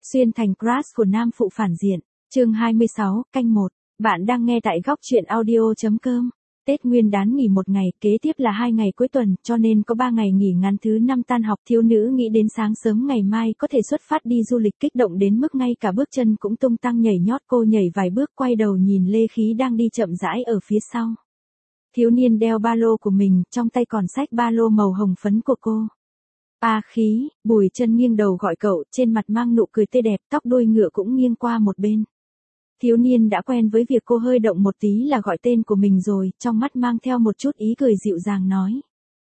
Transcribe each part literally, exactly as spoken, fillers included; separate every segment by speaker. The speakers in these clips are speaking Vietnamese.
Speaker 1: Xuyên thành crush của nam phụ phản diện. Chương hai mươi sáu, canh một. Bạn đang nghe tại góc truyện audio.com. Tết Nguyên đán nghỉ một ngày, kế tiếp là hai ngày cuối tuần, cho nên có ba ngày nghỉ ngắn thứ năm tan học. Thiếu nữ nghĩ đến sáng sớm ngày mai có thể xuất phát đi du lịch, kích động đến mức ngay cả bước chân cũng tung tăng nhảy nhót. Cô nhảy vài bước quay đầu nhìn Lê Khí đang đi chậm rãi ở phía sau. Thiếu niên đeo ba lô của mình, trong tay còn xách ba lô màu hồng phấn của cô. A Khí, Bùi Chân nghiêng đầu gọi cậu, trên mặt mang nụ cười tươi đẹp, tóc đuôi ngựa cũng nghiêng qua một bên. Thiếu niên đã quen với việc cô hơi động một tí là gọi tên của mình rồi, trong mắt mang theo một chút ý cười dịu dàng nói.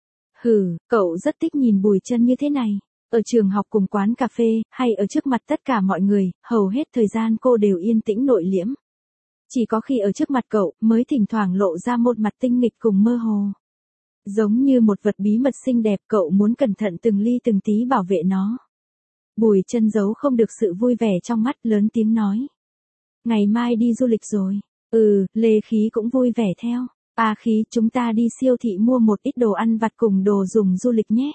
Speaker 1: Hừ, cậu rất thích nhìn Bùi Chân như thế này. Ở trường học cùng quán cà phê, hay ở trước mặt tất cả mọi người, hầu hết thời gian cô đều yên tĩnh nội liễm. Chỉ có khi ở trước mặt cậu, mới thỉnh thoảng lộ ra một mặt tinh nghịch cùng mơ hồ. Giống như một vật bí mật xinh đẹp, cậu muốn cẩn thận từng ly từng tí bảo vệ nó. Bùi Chân giấu không được sự vui vẻ trong mắt, lớn tiếng nói. Ngày mai đi du lịch rồi. Ừ, Lê Khí cũng vui vẻ theo. A Khí, chúng ta đi siêu thị mua một ít đồ ăn vặt cùng đồ dùng du lịch nhé.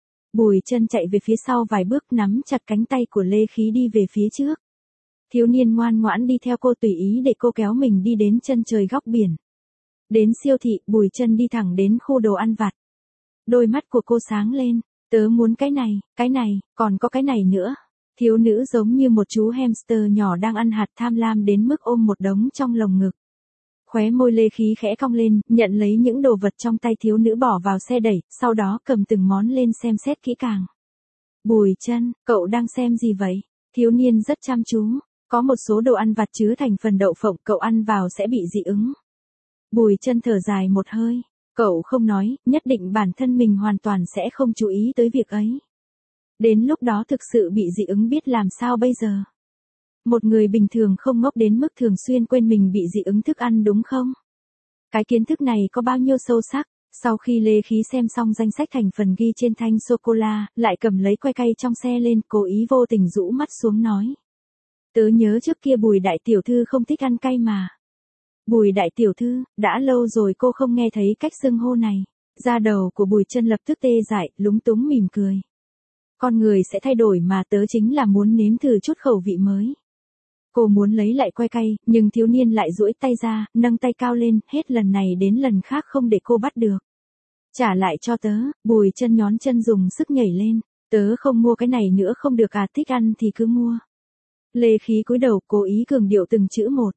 Speaker 1: Bùi Chân chạy về phía sau vài bước, nắm chặt cánh tay của Lê Khí đi về phía trước. Thiếu niên ngoan ngoãn đi theo cô, tùy ý để cô kéo mình đi đến chân trời góc biển. Đến siêu thị, Bùi Chân đi thẳng đến khu đồ ăn vặt. Đôi mắt của cô sáng lên, tớ muốn cái này, cái này, còn có cái này nữa. Thiếu nữ giống như một chú hamster nhỏ đang ăn hạt, tham lam đến mức ôm một đống trong lồng ngực. Khóe môi Lê Khí khẽ cong lên, nhận lấy những đồ vật trong tay thiếu nữ bỏ vào xe đẩy, sau đó cầm từng món lên xem xét kỹ càng. Bùi Chân, cậu đang xem gì vậy? Thiếu niên rất chăm chú. Có một số đồ ăn vặt chứa thành phần đậu phộng, cậu ăn vào sẽ bị dị ứng. Bùi Chân thở dài một hơi. Cậu không nói, nhất định bản thân mình hoàn toàn sẽ không chú ý tới việc ấy. Đến lúc đó thực sự bị dị ứng biết làm sao bây giờ? Một người bình thường không ngốc đến mức thường xuyên quên mình bị dị ứng thức ăn đúng không? Cái kiến thức này có bao nhiêu sâu sắc? Sau khi Lê Khí xem xong danh sách thành phần ghi trên thanh sô-cô-la, lại cầm lấy que cay trong xe lên, cố ý vô tình rũ mắt xuống nói. Tớ nhớ trước kia Bùi đại tiểu thư không thích ăn cay mà. Bùi đại tiểu thư, đã lâu rồi cô không nghe thấy cách xưng hô này. Da đầu của Bùi Chân lập tức tê dại, lúng túng mỉm cười. Con người sẽ thay đổi mà, tớ chính là muốn nếm thử chút khẩu vị mới. Cô muốn lấy lại que cay, nhưng thiếu niên lại duỗi tay ra, nâng tay cao lên, hết lần này đến lần khác không để cô bắt được. Trả lại cho tớ. Bùi Chân nhón chân dùng sức nhảy lên. Tớ không mua cái này nữa không được à, thích ăn thì cứ mua. Lê Khí cúi đầu, cố ý cường điệu từng chữ một.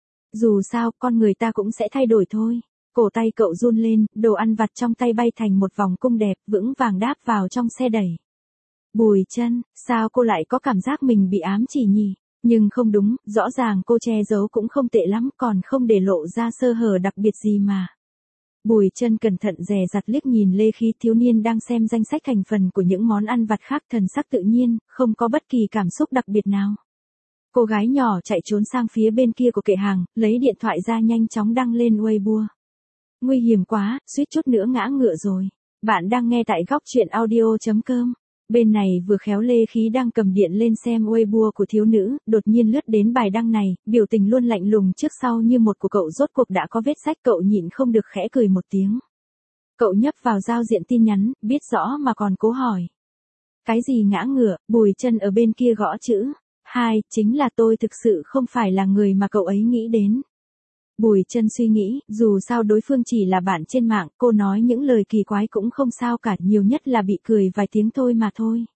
Speaker 1: Dù sao, con người ta cũng sẽ thay đổi thôi. Cổ tay cậu run lên, đồ ăn vặt trong tay bay thành một vòng cung đẹp, vững vàng đáp vào trong xe đẩy. Bùi Chân, sao cô lại có cảm giác mình bị ám chỉ nhỉ? Nhưng không đúng, rõ ràng cô che giấu cũng không tệ lắm, còn không để lộ ra sơ hở đặc biệt gì mà. Bùi Chân cẩn thận dè dặt liếc nhìn Lê Khí, thiếu niên đang xem danh sách thành phần của những món ăn vặt khác, thần sắc tự nhiên, không có bất kỳ cảm xúc đặc biệt nào. Cô gái nhỏ chạy trốn sang phía bên kia của kệ hàng, lấy điện thoại ra nhanh chóng đăng lên Weibo. Nguy hiểm quá, suýt chút nữa ngã ngựa rồi. Bạn đang nghe tại góc truyện audio.com. Bên này vừa khéo Lê Khí đang cầm điện lên xem Weibo của thiếu nữ, đột nhiên lướt đến bài đăng này, biểu tình luôn lạnh lùng trước sau như một của cậu rốt cuộc đã có vết rách, cậu nhịn không được khẽ cười một tiếng. Cậu nhấp vào giao diện tin nhắn, biết rõ mà còn cố hỏi. Cái gì ngã ngựa? Bùi Chân ở bên kia gõ chữ. Hai, chính là tôi thực sự không phải là người mà cậu ấy nghĩ đến. Bùi Chân suy nghĩ, dù sao đối phương chỉ là bạn trên mạng, cô nói những lời kỳ quái cũng không sao cả, nhiều nhất là bị cười vài tiếng thôi mà thôi.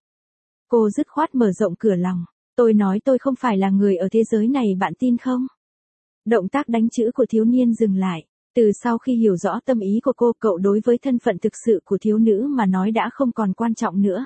Speaker 1: Cô dứt khoát mở rộng cửa lòng. Tôi nói tôi không phải là người ở thế giới này, bạn tin không? Động tác đánh chữ của thiếu niên dừng lại. Từ sau khi hiểu rõ tâm ý của cô, cậu đối với thân phận thực sự của thiếu nữ mà nói đã không còn quan trọng nữa.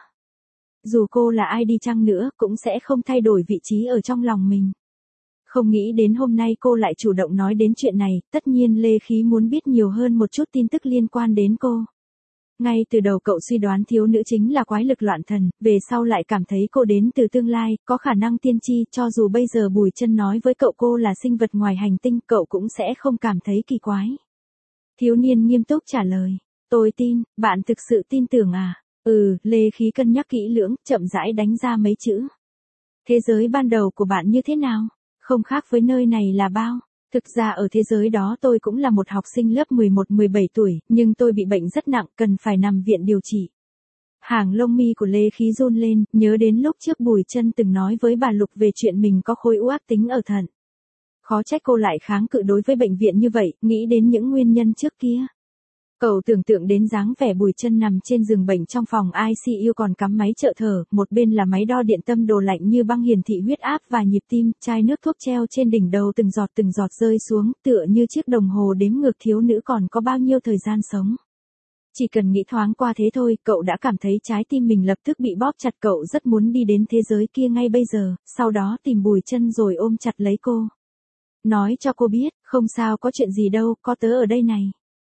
Speaker 1: Dù cô là ai đi chăng nữa, cũng sẽ không thay đổi vị trí ở trong lòng mình. Không nghĩ đến hôm nay cô lại chủ động nói đến chuyện này, tất nhiên Lê Khí muốn biết nhiều hơn một chút tin tức liên quan đến cô. Ngay từ đầu cậu suy đoán thiếu nữ chính là quái lực loạn thần, về sau lại cảm thấy cô đến từ tương lai, có khả năng tiên tri, cho dù bây giờ Bùi Chân nói với cậu cô là sinh vật ngoài hành tinh, cậu cũng sẽ không cảm thấy kỳ quái. Thiếu niên nghiêm túc trả lời, tôi tin, bạn thực sự tin tưởng à? Ừ, Lê Khí cân nhắc kỹ lưỡng, chậm rãi đánh ra mấy chữ. Thế giới ban đầu của bạn như thế nào? Không khác với nơi này là bao? Thực ra ở thế giới đó tôi cũng là một học sinh lớp mười một mười bảy tuổi, nhưng tôi bị bệnh rất nặng, cần phải nằm viện điều trị. Hàng lông mi của Lê Khí run lên, nhớ đến lúc trước Bùi Chân từng nói với bà Lục về chuyện mình có khối u ác tính ở thận. Khó trách cô lại kháng cự đối với bệnh viện như vậy, nghĩ đến những nguyên nhân trước kia. Cậu tưởng tượng đến dáng vẻ Bùi Chân nằm trên giường bệnh trong phòng i xê u còn cắm máy trợ thở, một bên là máy đo điện tâm đồ lạnh như băng hiển thị huyết áp và nhịp tim, chai nước thuốc treo trên đỉnh đầu từng giọt từng giọt rơi xuống, tựa như chiếc đồng hồ đếm ngược thiếu nữ còn có bao nhiêu thời gian sống. Chỉ cần nghĩ thoáng qua thế thôi, cậu đã cảm thấy trái tim mình lập tức bị bóp chặt, cậu rất muốn đi đến thế giới kia ngay bây giờ, sau đó tìm Bùi Chân rồi ôm chặt lấy cô. Nói cho cô biết, không sao, có chuyện gì đâu, có tớ ở đây này.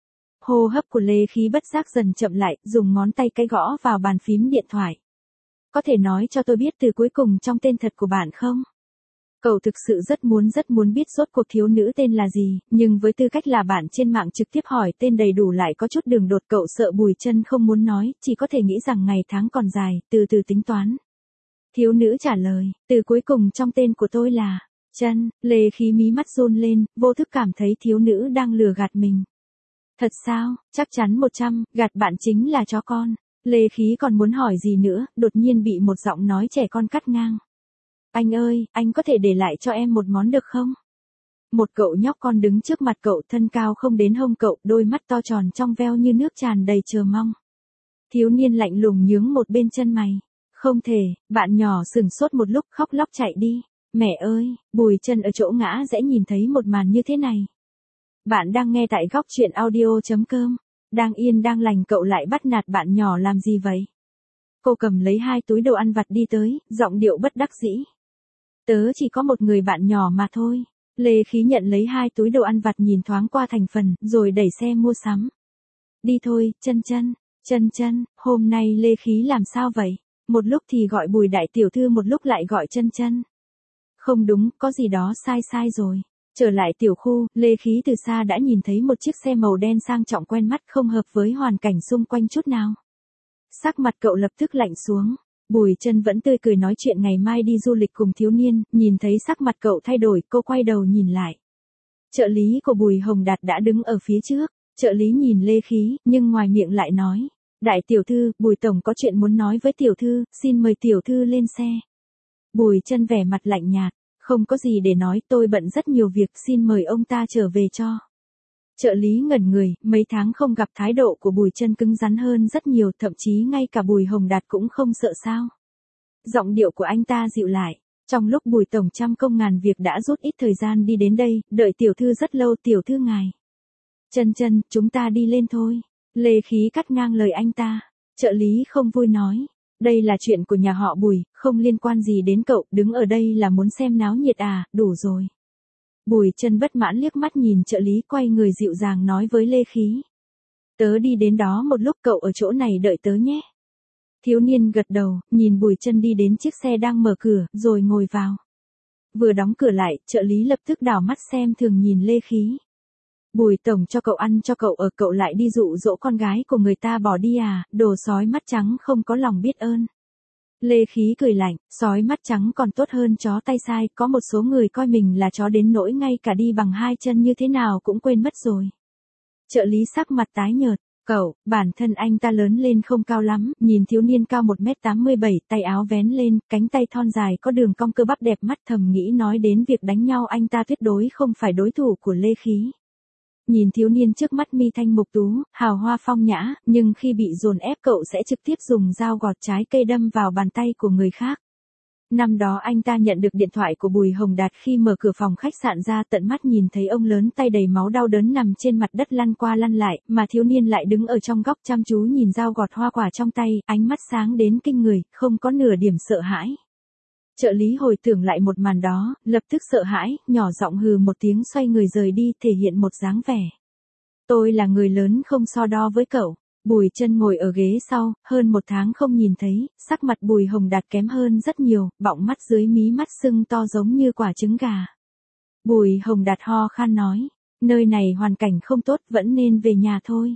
Speaker 1: Hô hấp của Lê Khí bất giác dần chậm lại, dùng ngón tay cái gõ vào bàn phím điện thoại. Có thể nói cho tôi biết từ cuối cùng trong tên thật của bạn không? Cậu thực sự rất muốn rất muốn biết rốt cuộc thiếu nữ tên là gì, nhưng với tư cách là bạn trên mạng trực tiếp hỏi tên đầy đủ lại có chút đường đột, cậu sợ Bùi Chân không muốn nói, chỉ có thể nghĩ rằng ngày tháng còn dài, từ từ tính toán. Thiếu nữ trả lời, từ cuối cùng trong tên của tôi là Chân. Lê Khí mí mắt run lên, vô thức cảm thấy thiếu nữ đang lừa gạt mình. Thật sao, chắc chắn một trăm, gạt bạn chính là chó con. Lê Khí còn muốn hỏi gì nữa, đột nhiên bị một giọng nói trẻ con cắt ngang. Anh ơi, anh có thể để lại cho em một món được không? Một cậu nhóc con đứng trước mặt cậu, thân cao không đến hông cậu, đôi mắt to tròn trong veo như nước tràn đầy chờ mong. Thiếu niên lạnh lùng nhướng một bên chân mày. Không thể, bạn nhỏ sừng sốt một lúc khóc lóc chạy đi. Mẹ ơi, Bùi Chân ở chỗ ngã rẽ nhìn thấy một màn như thế này. Bạn đang nghe tại góc truyện audio chấm com. Đang yên đang lành cậu lại bắt nạt bạn nhỏ làm gì vậy? Cô cầm lấy hai túi đồ ăn vặt đi tới, giọng điệu bất đắc dĩ. Tớ chỉ có một người bạn nhỏ mà thôi. Lê Khí nhận lấy hai túi đồ ăn vặt nhìn thoáng qua thành phần, rồi đẩy xe mua sắm. Đi thôi, Chân Chân, Chân Chân, hôm nay Lê Khí làm sao vậy? Một lúc thì gọi Bùi đại tiểu thư, một lúc lại gọi Chân Chân. Không đúng, có gì đó sai sai rồi. Trở lại tiểu khu, Lê Khí từ xa đã nhìn thấy một chiếc xe màu đen sang trọng quen mắt, không hợp với hoàn cảnh xung quanh chút nào. Sắc mặt cậu lập tức lạnh xuống. Bùi Chân vẫn tươi cười nói chuyện ngày mai đi du lịch cùng thiếu niên, nhìn thấy sắc mặt cậu thay đổi, cô quay đầu nhìn lại. Trợ lý của Bùi Hồng Đạt đã đứng ở phía trước, trợ lý nhìn Lê Khí, nhưng ngoài miệng lại nói, đại tiểu thư, Bùi tổng có chuyện muốn nói với tiểu thư, xin mời tiểu thư lên xe. Bùi Chân vẻ mặt lạnh nhạt, không có gì để nói, tôi bận rất nhiều việc, xin mời ông ta trở về cho. Trợ lý ngẩn người, mấy tháng không gặp thái độ của Bùi Chân cứng rắn hơn rất nhiều, thậm chí ngay cả Bùi Hồng Đạt cũng không sợ sao. Giọng điệu của anh ta dịu lại, trong lúc Bùi tổng trăm công ngàn việc đã rút ít thời gian đi đến đây, đợi tiểu thư rất lâu, tiểu thư ngài. Chân Chân, chúng ta đi lên thôi. Lê Khí cắt ngang lời anh ta. Trợ lý không vui nói, đây là chuyện của nhà họ Bùi, không liên quan gì đến cậu, đứng ở đây là muốn xem náo nhiệt à, đủ rồi. Bùi Chân bất mãn liếc mắt nhìn trợ lý, quay người dịu dàng nói với Lê Khí. Tớ đi đến đó một lúc, cậu ở chỗ này đợi tớ nhé. Thiếu niên gật đầu, nhìn Bùi Chân đi đến chiếc xe đang mở cửa, rồi ngồi vào. Vừa đóng cửa lại, trợ lý lập tức đảo mắt xem thường nhìn Lê Khí. Bùi tổng cho cậu ăn cho cậu ở, cậu lại đi dụ dỗ con gái của người ta bỏ đi à, đồ sói mắt trắng không có lòng biết ơn. Lê Khí cười lạnh, sói mắt trắng còn tốt hơn chó tay sai, có một số người coi mình là chó đến nỗi ngay cả đi bằng hai chân như thế nào cũng quên mất rồi. Trợ lý sắc mặt tái nhợt, cậu, bản thân anh ta lớn lên không cao lắm, nhìn thiếu niên cao một mét tám mươi bảy, tay áo vén lên, cánh tay thon dài có đường cong cơ bắp đẹp mắt, thầm nghĩ nói đến việc đánh nhau anh ta tuyệt đối không phải đối thủ của Lê Khí. Nhìn thiếu niên trước mắt mi thanh mục tú, hào hoa phong nhã, nhưng khi bị dồn ép cậu sẽ trực tiếp dùng dao gọt trái cây đâm vào bàn tay của người khác. Năm đó anh ta nhận được điện thoại của Bùi Hồng Đạt khi mở cửa phòng khách sạn ra, tận mắt nhìn thấy ông lớn tay đầy máu đau đớn nằm trên mặt đất lăn qua lăn lại, mà thiếu niên lại đứng ở trong góc chăm chú nhìn dao gọt hoa quả trong tay, ánh mắt sáng đến kinh người, không có nửa điểm sợ hãi. Trợ lý hồi tưởng lại một màn đó, lập tức sợ hãi, nhỏ giọng hừ một tiếng xoay người rời đi, thể hiện một dáng vẻ. Tôi là người lớn không so đo với cậu. Bùi Chân ngồi ở ghế sau, hơn một tháng không nhìn thấy, sắc mặt Bùi Hồng Đạt kém hơn rất nhiều, bọng mắt dưới mí mắt sưng to giống như quả trứng gà. Bùi Hồng Đạt ho khan nói, nơi này hoàn cảnh không tốt, vẫn nên về nhà thôi.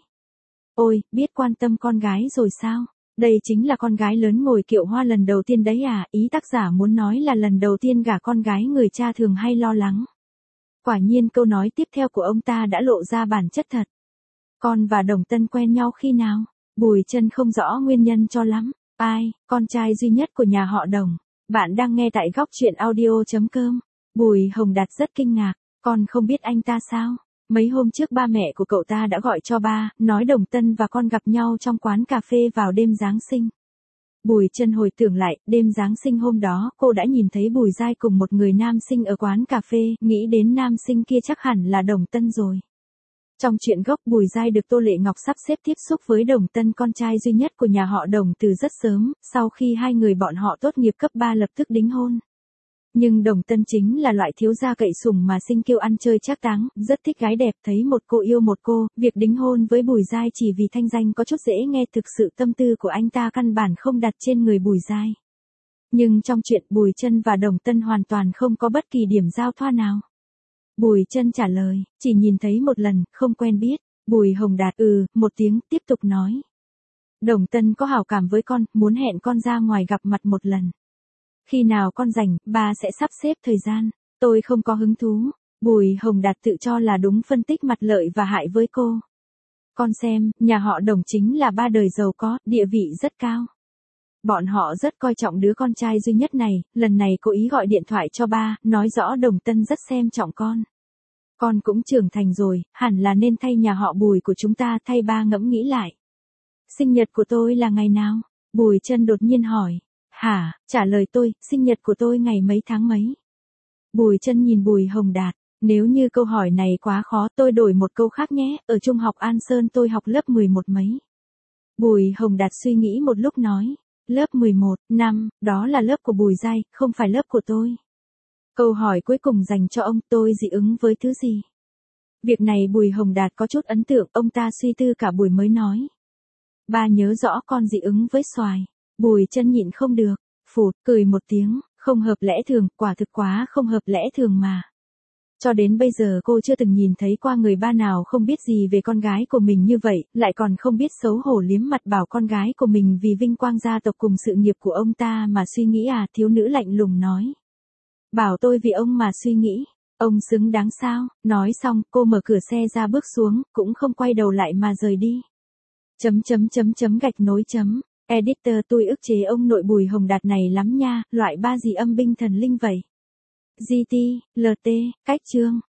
Speaker 1: Ôi, biết quan tâm con gái rồi sao? Đây chính là con gái lớn ngồi kiệu hoa lần đầu tiên đấy à, ý tác giả muốn nói là lần đầu tiên gả con gái người cha thường hay lo lắng. Quả nhiên câu nói tiếp theo của ông ta đã lộ ra bản chất thật. Con và Đồng Tân quen nhau khi nào? Bùi Chân không rõ nguyên nhân cho lắm. Ai, con trai duy nhất của nhà họ Đồng. Bạn đang nghe tại góc chuyện audio.com. Bùi Hồng Đạt rất kinh ngạc. Con không biết anh ta sao? Mấy hôm trước ba mẹ của cậu ta đã gọi cho ba, nói Đồng Tân và con gặp nhau trong quán cà phê vào đêm Giáng sinh. Bùi Chân hồi tưởng lại, đêm Giáng sinh hôm đó, cô đã nhìn thấy Bùi Giai cùng một người nam sinh ở quán cà phê, nghĩ đến nam sinh kia chắc hẳn là Đồng Tân rồi. Trong truyện gốc, Bùi Giai được Tô Lệ Ngọc sắp xếp tiếp xúc với Đồng Tân, con trai duy nhất của nhà họ Đồng từ rất sớm, sau khi hai người bọn họ tốt nghiệp cấp ba lập tức đính hôn. Nhưng Đồng Tân chính là loại thiếu gia cậy sủng mà sinh kiêu ăn chơi trác táng, rất thích gái đẹp, thấy một cô yêu một cô, việc đính hôn với Bùi Giai chỉ vì thanh danh có chút dễ nghe, thực sự tâm tư của anh ta căn bản không đặt trên người Bùi Giai. Nhưng trong chuyện Bùi Chân và Đồng Tân hoàn toàn không có bất kỳ điểm giao thoa nào. Bùi Chân trả lời, chỉ nhìn thấy một lần, không quen biết. Bùi Hồng Đạt ừ, một tiếng, tiếp tục nói. Đồng Tân có hảo cảm với con, muốn hẹn con ra ngoài gặp mặt một lần. Khi nào con rảnh, ba sẽ sắp xếp thời gian. Tôi không có hứng thú. Bùi Hồng Đạt tự cho là đúng phân tích mặt lợi và hại với cô. Con xem, nhà họ Đồng chính là ba đời giàu có, địa vị rất cao. Bọn họ rất coi trọng đứa con trai duy nhất này, lần này cố ý gọi điện thoại cho ba, nói rõ Đồng Tân rất xem trọng con. Con cũng trưởng thành rồi, hẳn là nên thay nhà họ Bùi của chúng ta, thay ba ngẫm nghĩ lại. Sinh nhật của tôi là ngày nào? Bùi Chân đột nhiên hỏi. Hả, trả lời tôi, sinh nhật của tôi ngày mấy tháng mấy? Bùi Chân nhìn Bùi Hồng Đạt, nếu như câu hỏi này quá khó, tôi đổi một câu khác nhé, ở trung học An Sơn tôi học lớp mười một mấy. Bùi Hồng Đạt suy nghĩ một lúc nói. Lớp mười một, năm, đó là lớp của Bùi Giai, không phải lớp của tôi. Câu hỏi cuối cùng dành cho ông, tôi dị ứng với thứ gì? Việc này Bùi Hồng Đạt có chút ấn tượng, ông ta suy tư cả buổi mới nói. Ba nhớ rõ con dị ứng với xoài. Bùi Chân nhịn không được, phụt, cười một tiếng, không hợp lẽ thường, quả thực quá không hợp lẽ thường mà. Cho đến bây giờ cô chưa từng nhìn thấy qua người ba nào không biết gì về con gái của mình như vậy, lại còn không biết xấu hổ liếm mặt bảo con gái của mình vì vinh quang gia tộc cùng sự nghiệp của ông ta mà suy nghĩ à, thiếu nữ lạnh lùng nói. Bảo tôi vì ông mà suy nghĩ, ông xứng đáng sao? Nói xong, cô mở cửa xe ra bước xuống, cũng không quay đầu lại mà rời đi. Chấm chấm chấm chấm gạch nối chấm. Editor tôi ức chế ông nội Bùi Hồng Đạt này lắm nha, loại ba gì âm binh thần linh vậy. giê tê, lờ tê, cách chương.